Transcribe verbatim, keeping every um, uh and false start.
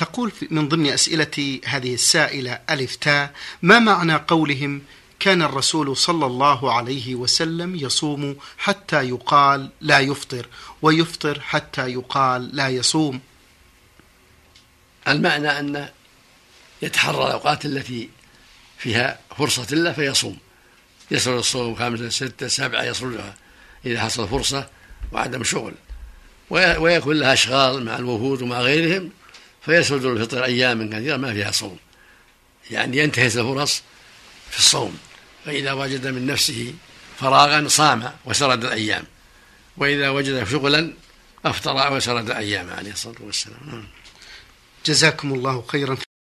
تقول من ضمن أسئلة هذه السائلة ألف تاء: ما معنى قولهم كان الرسول صلى الله عليه وسلم يصوم حتى يقال لا يفطر، ويفطر حتى يقال لا يصوم؟ المعنى أن يتحرى الأوقات التي فيها فرصة له فيصوم، يسرد الصوم خامسة ستة سبعة يسردها إذا حصل فرصة وعدم شغل، ويكون لها أشغال مع الوفود ومع غيرهم فيسرد الفطر أياما كثيرة ما فيها صوم، يعني ينتهز الفرص في الصوم، فإذا وجد من نفسه فراغا صام وسرد الأيام، وإذا وجد شغلا أفطر وسرد الأيام عليه الصلاة والسلام. جزاكم الله خيرا.